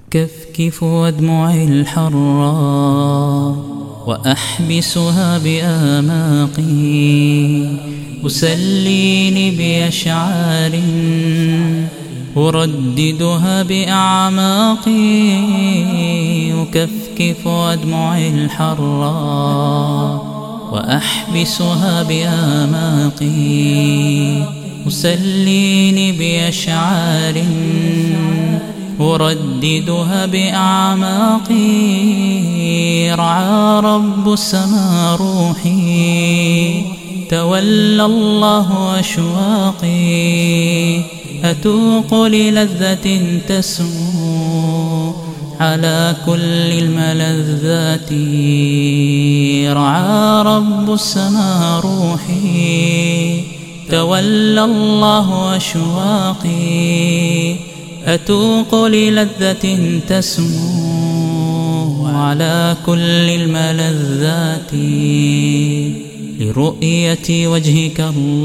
أكفكف أدمعي الحرا وأحبسها بآماقي، أسليني بأشعار أرددها بأعماقي. أكفكف أدمعي الحرا وأحبسها بآماقي، أسليني بأشعار أرددها بأعماقي. رعى رب السماء روحي، تولى الله أشواقي، أتوق للذة تسمو على كل الملذات. رعى رب السماء روحي، تولى الله أشواقي، أتوق للذة تسمو على كل الملذات. لرؤية وجهك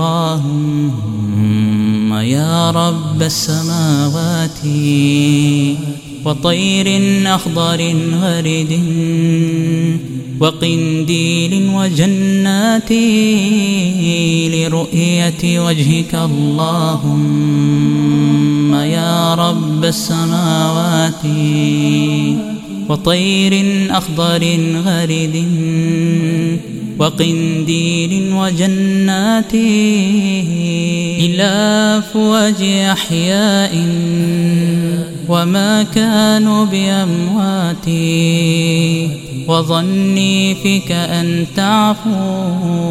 اللهم يا رب السماوات، وطير أخضر غرد وقنديل وجنات. لرؤية وجهك اللهم يا رب السماوات، وطير أخضر غرد وقنديل وجنات. إلى أفواج أحياء وما كانوا بأموات، وظني فيك أن تعفو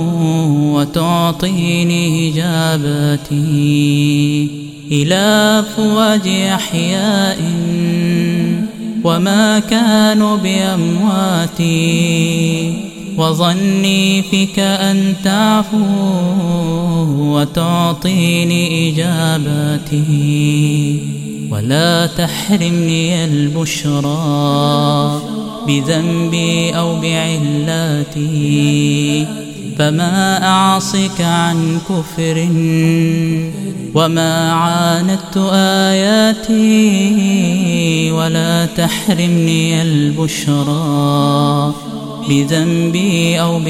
وتعطيني إجاباتي. إلى أفواج أحياء وما كانوا بأموات، وظني فيك أن تعفو وتعطيني إجاباتي. ولا تحرمني البشرى بذنبي أو بعلاتي، فما أعصك عن كفر وما عاندت آياتي. ولا تحرمني البشرى بذنبي أو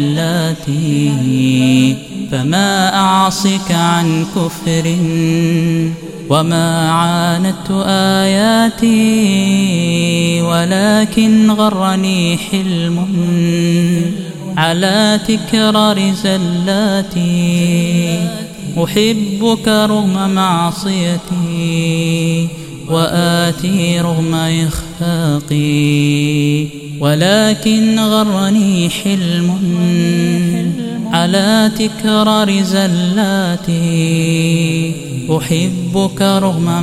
بعلاتي، فما أعصك عن كفر وما عاندت آياتي. ولكن غرني حلم على تكرار زلاتي، أحبك رغم معصيتي وآتي رغم إخفاقي. ولكن غرني حلم على تكرار زلاتي، أحبك رغم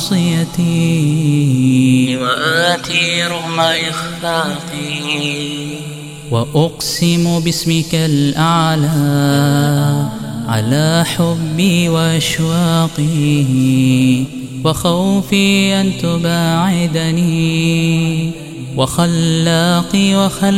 معصيتي وآتي رغم إخفاقي. وأقسم باسمك الأعلى على حبي وأشواقي، وخوفي أن تباعدني وخلاقي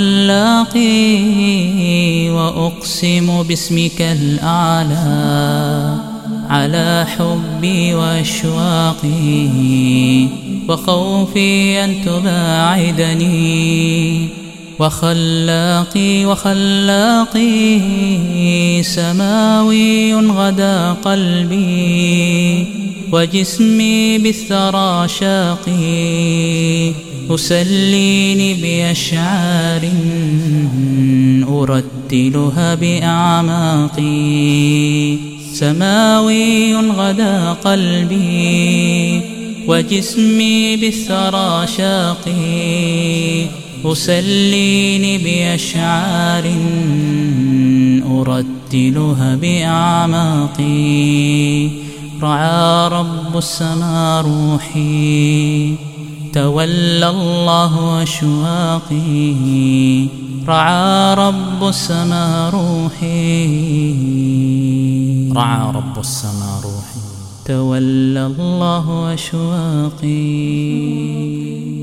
وخلاقي. وأقسم باسمك الأعلى على حبي وأشواقي، وخوفي أن تباعدني وخلاقي وخلاقي. سماوي غدا قلبي وجسمي بالثرى شاقي، أسليني بأشعار أرتلها بأعماقي. سماوي غدا قلبي وجسمي بالثرى شاقي، أسليني بأشعار أرتلها بأعماقي. رعى رب السماء روحي، تولى الله أشواقي. رعى رب السماء روحي، رعى رب السماء روحي، تولى الله أشواقي.